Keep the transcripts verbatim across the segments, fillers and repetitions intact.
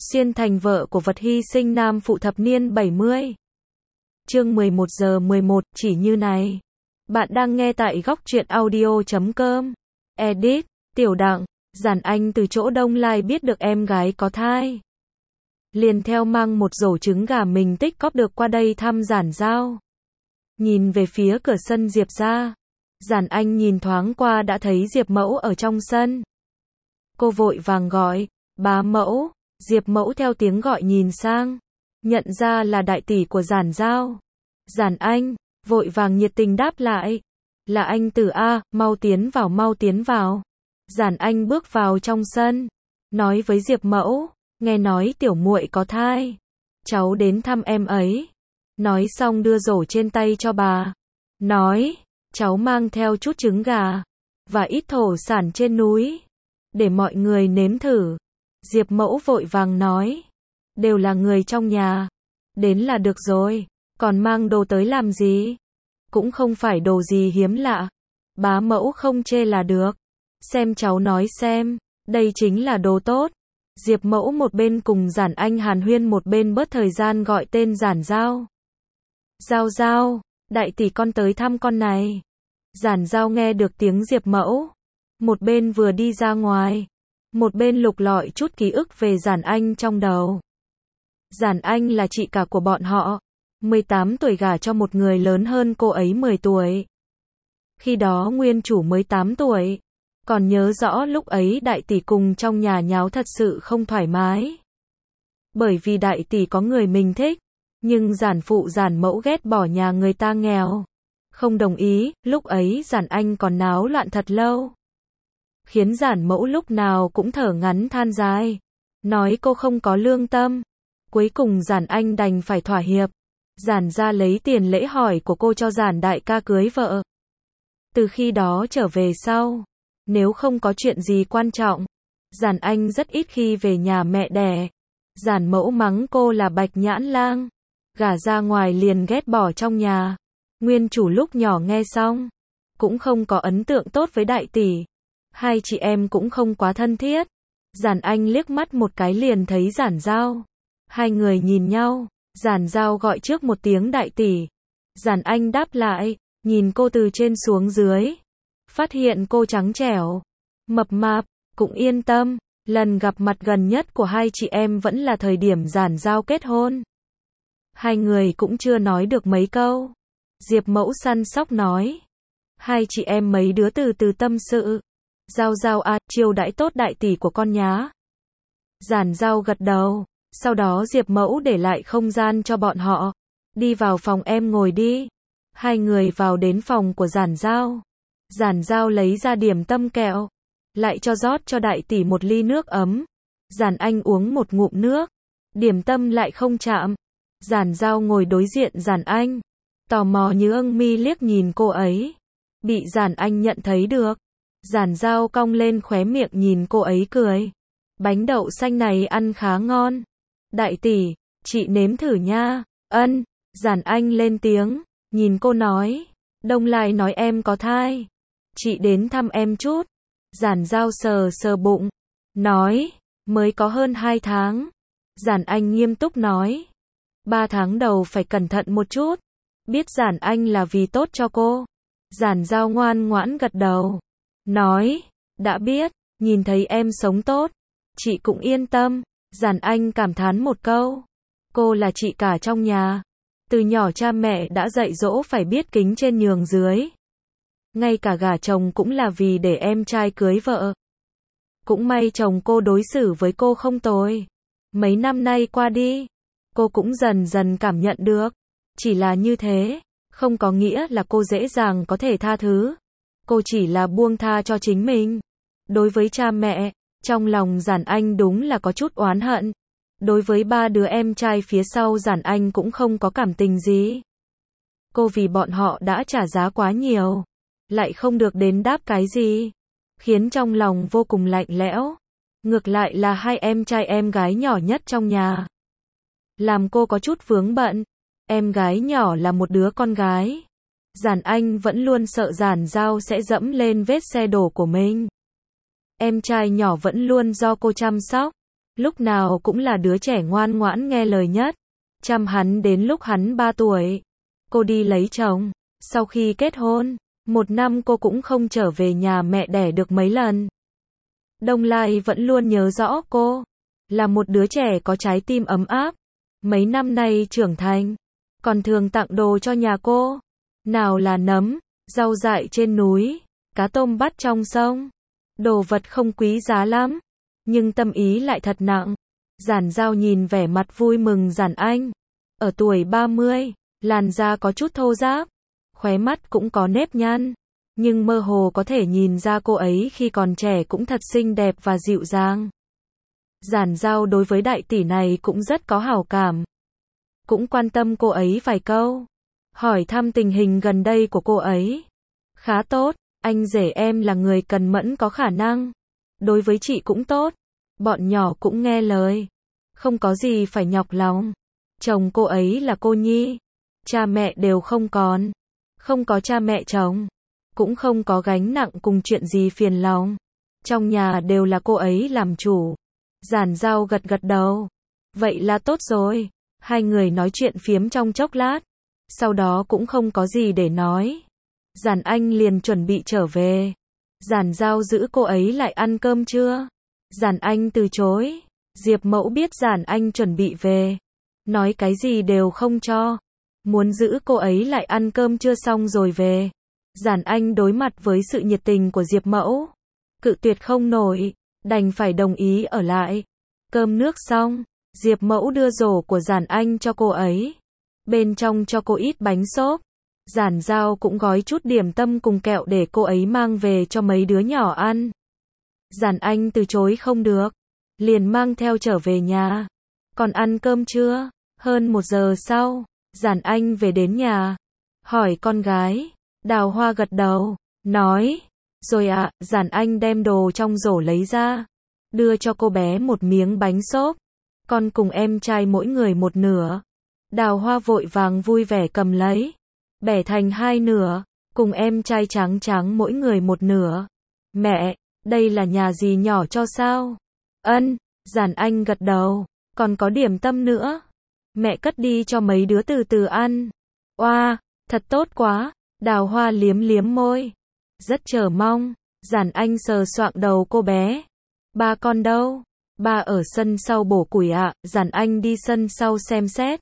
Xuyên thành vợ của vật hy sinh nam phụ thập niên bảy mươi. Chương mười một giờ mười một, chỉ như này. Bạn đang nghe tại góc truyện audio chấm com. Edit, Tiểu Đặng, Giản Anh từ chỗ Đông Lai biết được em gái có thai. Liền theo mang một rổ trứng gà mình tích cóp được qua đây thăm Giản Giao. Nhìn về phía cửa sân Diệp gia, Giản Anh nhìn thoáng qua đã thấy Diệp Mẫu ở trong sân. Cô vội vàng gọi, bá mẫu. Diệp Mẫu theo tiếng gọi nhìn sang, nhận ra là đại tỷ của Giản Giao. Giản Anh, vội vàng nhiệt tình đáp lại, là anh Tử a, mau tiến vào mau tiến vào. Giản Anh bước vào trong sân, nói với Diệp Mẫu, nghe nói tiểu muội có thai, cháu đến thăm em ấy. Nói xong đưa rổ trên tay cho bà, nói, cháu mang theo chút trứng gà, và ít thổ sản trên núi, để mọi người nếm thử. Diệp Mẫu vội vàng nói, đều là người trong nhà, đến là được rồi, còn mang đồ tới làm gì? Cũng không phải đồ gì hiếm lạ, bá mẫu không chê là được. Xem cháu nói xem, đây chính là đồ tốt. Diệp Mẫu một bên cùng Giản Anh hàn huyên một bên bớt thời gian gọi tên Giản Giao. Giao Giao, đại tỷ con tới thăm con này. Giản Giao nghe được tiếng Diệp Mẫu, một bên vừa đi ra ngoài, một bên lục lọi chút ký ức về Giản Anh trong đầu. Giản Anh là chị cả của bọn họ, mười tám tuổi gả cho một người lớn hơn cô ấy mười tuổi. Khi đó nguyên chủ mới tám tuổi, còn nhớ rõ lúc ấy đại tỷ cùng trong nhà nháo thật sự không thoải mái. Bởi vì đại tỷ có người mình thích, nhưng Giản phụ Giản Mẫu ghét bỏ nhà người ta nghèo, không đồng ý, lúc ấy Giản Anh còn náo loạn thật lâu. Khiến Giản Mẫu lúc nào cũng thở ngắn than dài, nói cô không có lương tâm. Cuối cùng Giản Anh đành phải thỏa hiệp. Giản gia lấy tiền lễ hỏi của cô cho Giản đại ca cưới vợ. Từ khi đó trở về sau, nếu không có chuyện gì quan trọng, Giản Anh rất ít khi về nhà mẹ đẻ. Giản Mẫu mắng cô là bạch nhãn lang, gả ra ngoài liền ghét bỏ trong nhà. Nguyên chủ lúc nhỏ nghe xong, cũng không có ấn tượng tốt với đại tỷ. Hai chị em cũng không quá thân thiết. Giản Anh liếc mắt một cái liền thấy Giản Giao. Hai người nhìn nhau, Giản Giao gọi trước một tiếng đại tỷ. Giản Anh đáp lại, nhìn cô từ trên xuống dưới. Phát hiện cô trắng trẻo, mập mạp, cũng yên tâm. Lần gặp mặt gần nhất của hai chị em vẫn là thời điểm Giản Giao kết hôn. Hai người cũng chưa nói được mấy câu. Diệp Mẫu săn sóc nói, hai chị em mấy đứa từ từ tâm sự. Giao Giao à, chiêu đãi tốt đại tỷ của con nhá. Giản Giao gật đầu, sau đó Diệp Mẫu để lại không gian cho bọn họ. Đi vào phòng em ngồi đi. Hai người vào đến phòng của Giản Giao. Giản Giao lấy ra điểm tâm kẹo, lại cho rót cho đại tỷ một ly nước ấm. Giản Anh uống một ngụm nước, điểm tâm lại không chạm. Giản Giao ngồi đối diện Giản Anh, tò mò nhướng mi liếc nhìn cô ấy. Bị Giản Anh nhận thấy được, Giản Giao cong lên khóe miệng nhìn cô ấy cười. Bánh đậu xanh này ăn khá ngon. Đại tỷ, chị nếm thử nha. Ân, Giản Anh lên tiếng, nhìn cô nói. Đông Lai nói em có thai. Chị đến thăm em chút. Giản Giao sờ sờ bụng, nói, mới có hơn hai tháng. Giản Anh nghiêm túc nói, ba tháng đầu phải cẩn thận một chút. Biết Giản Anh là vì tốt cho cô. Giản Giao ngoan ngoãn gật đầu, nói, đã biết, nhìn thấy em sống tốt, chị cũng yên tâm. Giản Anh cảm thán một câu, cô là chị cả trong nhà. Từ nhỏ cha mẹ đã dạy dỗ phải biết kính trên nhường dưới. Ngay cả gả chồng cũng là vì để em trai cưới vợ. Cũng may chồng cô đối xử với cô không tồi. Mấy năm nay qua đi, cô cũng dần dần cảm nhận được. Chỉ là như thế, không có nghĩa là cô dễ dàng có thể tha thứ. Cô chỉ là buông tha cho chính mình. Đối với cha mẹ, trong lòng Giản Anh đúng là có chút oán hận. Đối với ba đứa em trai phía sau Giản Anh cũng không có cảm tình gì. Cô vì bọn họ đã trả giá quá nhiều, lại không được đền đáp cái gì, khiến trong lòng vô cùng lạnh lẽo. Ngược lại là hai em trai em gái nhỏ nhất trong nhà, làm cô có chút vướng bận. Em gái nhỏ là một đứa con gái. Giản Anh vẫn luôn sợ Giản Giao sẽ dẫm lên vết xe đổ của mình. Em trai nhỏ vẫn luôn do cô chăm sóc. Lúc nào cũng là đứa trẻ ngoan ngoãn nghe lời nhất. Chăm hắn đến lúc hắn ba tuổi. Cô đi lấy chồng. Sau khi kết hôn, một năm cô cũng không trở về nhà mẹ đẻ được mấy lần. Đông Lai vẫn luôn nhớ rõ cô. Là một đứa trẻ có trái tim ấm áp. Mấy năm nay trưởng thành. Còn thường tặng đồ cho nhà cô. Nào là nấm, rau dại trên núi, cá tôm bắt trong sông. Đồ vật không quý giá lắm. Nhưng tâm ý lại thật nặng. Giản Giao nhìn vẻ mặt vui mừng Giản Anh. Ở tuổi ba mươi, làn da có chút thô ráp. Khóe mắt cũng có nếp nhăn. Nhưng mơ hồ có thể nhìn ra cô ấy khi còn trẻ cũng thật xinh đẹp và dịu dàng. Giản Giao đối với đại tỷ này cũng rất có hảo cảm. Cũng quan tâm cô ấy vài câu. Hỏi thăm tình hình gần đây của cô ấy. Khá tốt, anh rể em là người cần mẫn có khả năng. Đối với chị cũng tốt. Bọn nhỏ cũng nghe lời. Không có gì phải nhọc lòng. Chồng cô ấy là cô nhi. Cha mẹ đều không còn. Không có cha mẹ chồng. Cũng không có gánh nặng cùng chuyện gì phiền lòng. Trong nhà đều là cô ấy làm chủ. Giản Giao gật gật đầu. Vậy là tốt rồi. Hai người nói chuyện phiếm trong chốc lát. Sau đó cũng không có gì để nói. Giản Anh liền chuẩn bị trở về. Giản Giao giữ cô ấy lại ăn cơm trưa. Giản Anh từ chối. Diệp Mẫu biết Giản Anh chuẩn bị về. Nói cái gì đều không cho. Muốn giữ cô ấy lại ăn cơm trưa xong rồi về. Giản Anh đối mặt với sự nhiệt tình của Diệp Mẫu. Cự tuyệt không nổi. Đành phải đồng ý ở lại. Cơm nước xong. Diệp Mẫu đưa rổ của Giản Anh cho cô ấy. Bên trong cho cô ít bánh xốp. Giản Giao cũng gói chút điểm tâm cùng kẹo để cô ấy mang về cho mấy đứa nhỏ ăn. Giản Anh từ chối không được. Liền mang theo trở về nhà. Còn ăn cơm chưa? Hơn một giờ sau, Giản Anh về đến nhà. Hỏi con gái. Đào Hoa gật đầu. Nói. Rồi ạ, à, Giản Anh đem đồ trong rổ lấy ra. Đưa cho cô bé một miếng bánh xốp. Con cùng em trai mỗi người một nửa. Đào Hoa vội vàng vui vẻ cầm lấy. Bẻ thành hai nửa. Cùng em trai trắng trắng mỗi người một nửa. Mẹ, đây là nhà dì nhỏ cho sao? Ân, Giản Anh gật đầu. Còn có điểm tâm nữa. Mẹ cất đi cho mấy đứa từ từ ăn. Oa, thật tốt quá. Đào Hoa liếm liếm môi. Rất chờ mong. Giản Anh sờ soạng đầu cô bé. Ba con đâu? Ba ở sân sau bổ củi ạ. À. Giản Anh đi sân sau xem xét.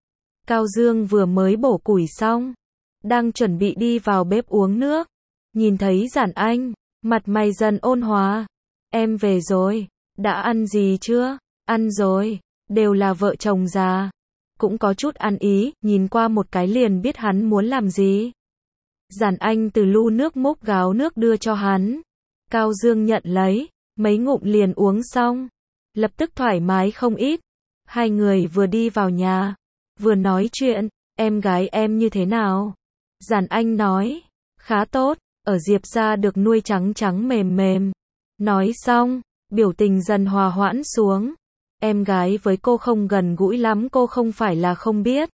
Cao Dương vừa mới bổ củi xong. Đang chuẩn bị đi vào bếp uống nước. Nhìn thấy Giản Anh. Mặt mày dần ôn hòa. Em về rồi. Đã ăn gì chưa? Ăn rồi. Đều là vợ chồng già. Cũng có chút ăn ý. Nhìn qua một cái liền biết hắn muốn làm gì. Giản Anh từ lu nước múc gáo nước đưa cho hắn. Cao Dương nhận lấy. Mấy ngụm liền uống xong. Lập tức thoải mái không ít. Hai người vừa đi vào nhà. Vừa nói chuyện. Em gái em như thế nào? Giản Anh nói. Khá tốt. Ở Diệp gia được nuôi trắng trắng mềm mềm. Nói xong. Biểu tình dần hòa hoãn xuống. Em gái với cô không gần gũi lắm, cô không phải là không biết.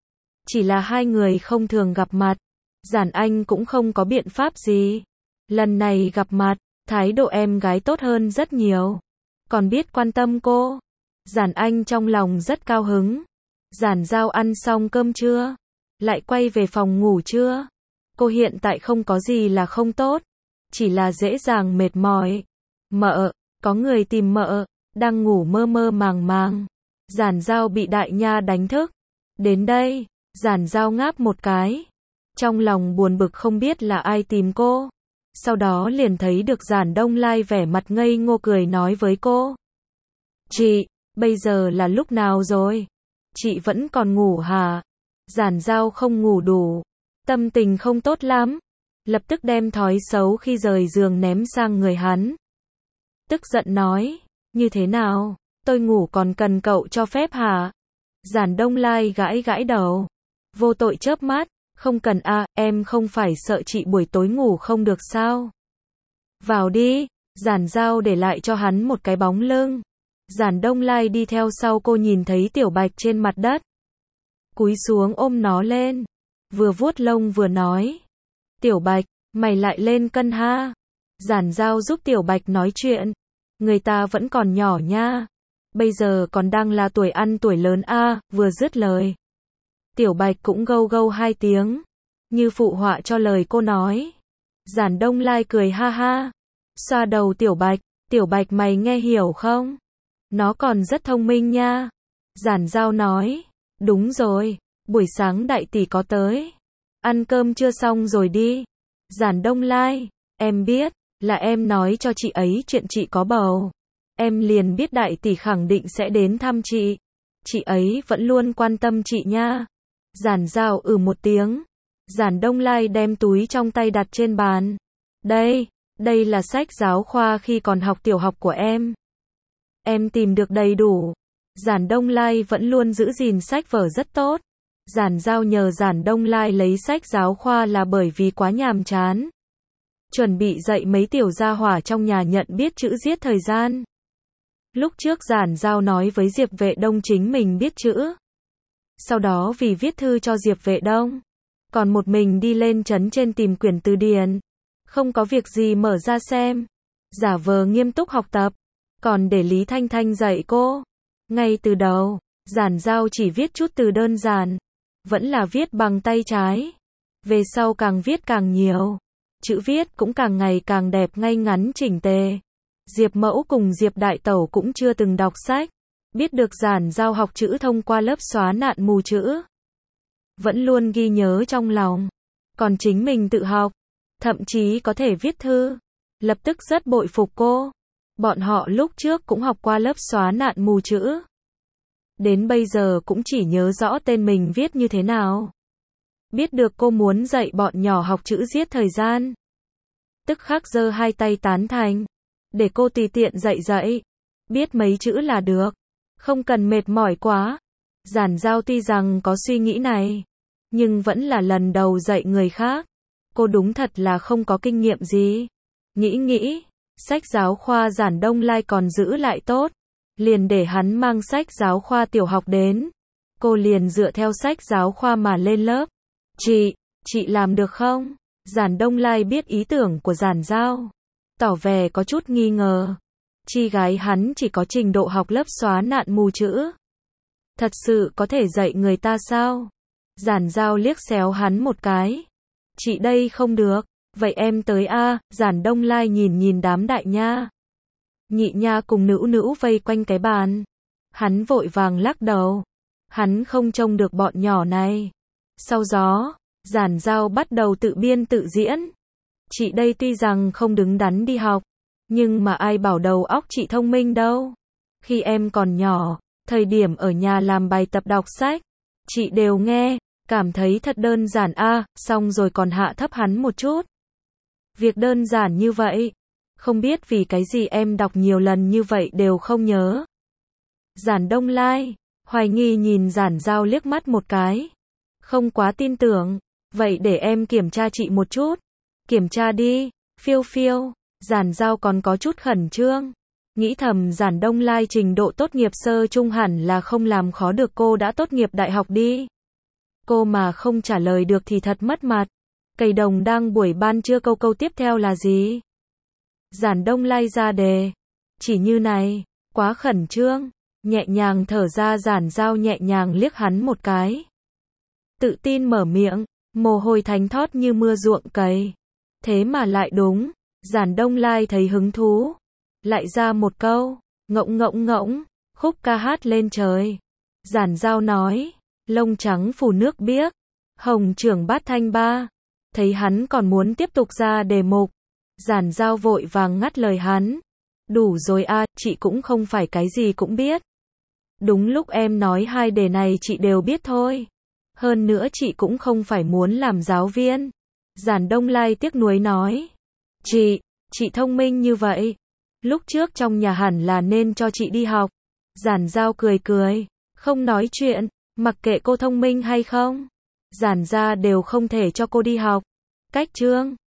Chỉ là hai người không thường gặp mặt. Giản Anh cũng không có biện pháp gì. Lần này gặp mặt, thái độ em gái tốt hơn rất nhiều. Còn biết quan tâm cô. Giản Anh trong lòng rất cao hứng. Giản Giao ăn xong cơm trưa. Lại quay về phòng ngủ trưa. Cô hiện tại không có gì là không tốt. Chỉ là dễ dàng mệt mỏi. Mợ, có người tìm mợ. Đang ngủ mơ mơ màng màng. Giản Giao bị đại nha đánh thức. Đến đây, Giản Giao ngáp một cái. Trong lòng buồn bực không biết là ai tìm cô. Sau đó liền thấy được Giản Đông Lai vẻ mặt ngây ngô cười nói với cô. Chị, bây giờ là lúc nào rồi? Chị vẫn còn ngủ hả? Giản Giao không ngủ đủ. Tâm tình không tốt lắm. Lập tức đem thói xấu khi rời giường ném sang người hắn. Tức giận nói. Như thế nào? Tôi ngủ còn cần cậu cho phép hả? Giản Đông Lai gãi gãi đầu. Vô tội chớp mắt. Không cần a, à, em không phải sợ chị buổi tối ngủ không được sao? Vào đi. Giản Giao để lại cho hắn một cái bóng lưng. Giản Đông Lai đi theo sau cô nhìn thấy Tiểu Bạch trên mặt đất. Cúi xuống ôm nó lên. Vừa vuốt lông vừa nói. Tiểu Bạch, mày lại lên cân ha. Giản Giao giúp Tiểu Bạch nói chuyện. Người ta vẫn còn nhỏ nha. bây giờ còn đang là tuổi ăn tuổi lớn a, vừa dứt lời. Tiểu Bạch cũng gâu gâu hai tiếng, như phụ họa cho lời cô nói. Giản Đông Lai cười ha ha, xoa đầu Tiểu Bạch, Tiểu Bạch mày nghe hiểu không? Nó còn rất thông minh nha. Giản Giao nói, đúng rồi, buổi sáng đại tỷ có tới. Ăn cơm chưa xong rồi đi. Giản Đông Lai, em biết, là em nói cho chị ấy chuyện chị có bầu. Em liền biết đại tỷ khẳng định sẽ đến thăm chị. Chị ấy vẫn luôn quan tâm chị nha. Giản Giao ừ một tiếng. Giản Đông Lai đem túi trong tay đặt trên bàn. Đây, đây là sách giáo khoa khi còn học tiểu học của em. Em tìm được đầy đủ. Giản Đông Lai vẫn luôn giữ gìn sách vở rất tốt. Giản Giao nhờ Giản Đông Lai lấy sách giáo khoa là bởi vì quá nhàm chán. Chuẩn bị dạy mấy tiểu gia hỏa trong nhà nhận biết chữ giết thời gian. Lúc trước Giản Giao nói với Diệp Vệ Đông chính mình biết chữ. Sau đó vì viết thư cho Diệp Vệ Đông, còn một mình đi lên trấn trên tìm quyển từ điển. Không có việc gì mở ra xem. Giả vờ nghiêm túc học tập. Còn để Lý Thanh Thanh dạy cô. Ngay từ đầu, Giản Giao chỉ viết chút từ đơn giản. Vẫn là viết bằng tay trái. Về sau càng viết càng nhiều. Chữ viết cũng càng ngày càng đẹp ngay ngắn chỉnh tề. Diệp Mẫu cùng Diệp Đại Tẩu cũng chưa từng đọc sách. Biết được Giản Giao học chữ thông qua lớp xóa nạn mù chữ. Vẫn luôn ghi nhớ trong lòng. Còn chính mình tự học. Thậm chí có thể viết thư. Lập tức rất bội phục cô. Bọn họ lúc trước cũng học qua lớp xóa nạn mù chữ. Đến bây giờ cũng chỉ nhớ rõ tên mình viết như thế nào. Biết được cô muốn dạy bọn nhỏ học chữ giết thời gian. Tức khắc giơ hai tay tán thành. Để cô tùy tiện dạy dạy. Biết mấy chữ là được. Không cần mệt mỏi quá. Giản Giao tuy rằng có suy nghĩ này. Nhưng vẫn là lần đầu dạy người khác. Cô đúng thật là không có kinh nghiệm gì. Nghĩ nghĩ. Sách giáo khoa Giản Đông Lai còn giữ lại tốt. Liền để hắn mang sách giáo khoa tiểu học đến. Cô liền dựa theo sách giáo khoa mà lên lớp. Chị, chị làm được không? Giản Đông Lai biết ý tưởng của Giản Giao. Tỏ vẻ có chút nghi ngờ. Chi gái hắn chỉ có trình độ học lớp xóa nạn mù chữ. Thật sự có thể dạy người ta sao? Giản Giao liếc xéo hắn một cái. Chị đây không được. Vậy em tới a. Giản Đông Lai nhìn nhìn đám đại nha. Nhị nha cùng nữ nữ vây quanh cái bàn. Hắn vội vàng lắc đầu. Hắn không trông được bọn nhỏ này. Sau đó, Giản Giao bắt đầu tự biên tự diễn. Chị đây tuy rằng không đứng đắn đi học, nhưng mà ai bảo đầu óc chị thông minh đâu. Khi em còn nhỏ, thời điểm ở nhà làm bài tập đọc sách, chị đều nghe, cảm thấy thật đơn giản a, à, xong rồi còn hạ thấp hắn một chút. Việc đơn giản như vậy, không biết vì cái gì em đọc nhiều lần như vậy đều không nhớ. Giản Đông Lai, hoài nghi nhìn Giản Giao liếc mắt một cái. Không quá tin tưởng, vậy để em kiểm tra chị một chút. Kiểm tra đi, phiêu phiêu. Giản Giao còn có chút khẩn trương. Nghĩ thầm Giản Đông Lai trình độ tốt nghiệp sơ trung hẳn là không làm khó được cô đã tốt nghiệp đại học đi. Cô mà không trả lời được thì thật mất mặt. Cầy đồng đang buổi ban trưa, câu câu tiếp theo là gì? Giản Đông Lai ra đề. Chỉ như này, quá khẩn trương. Nhẹ nhàng thở ra. Giản Giao nhẹ nhàng liếc hắn một cái. Tự tin mở miệng, mồ hôi thánh thót như mưa ruộng cày. Thế mà lại đúng. Giản Đông Lai thấy hứng thú. Lại ra một câu, ngỗng ngỗng ngỗng, khúc ca hát lên trời. Giản Giao nói, lông trắng phủ nước biếc, hồng trưởng bát thanh ba. Thấy hắn còn muốn tiếp tục ra đề mục. Giản Giao vội vàng ngắt lời hắn. Đủ rồi a, à, chị cũng không phải cái gì cũng biết. Đúng lúc em nói hai đề này chị đều biết thôi. Hơn nữa chị cũng không phải muốn làm giáo viên. Giản Đông Lai tiếc nuối nói. Chị, chị thông minh như vậy. Lúc trước trong nhà hẳn là nên cho chị đi học. Giản Giao cười cười. Không nói chuyện, mặc kệ cô thông minh hay không. Giản gia đều không thể cho cô đi học. Cách chương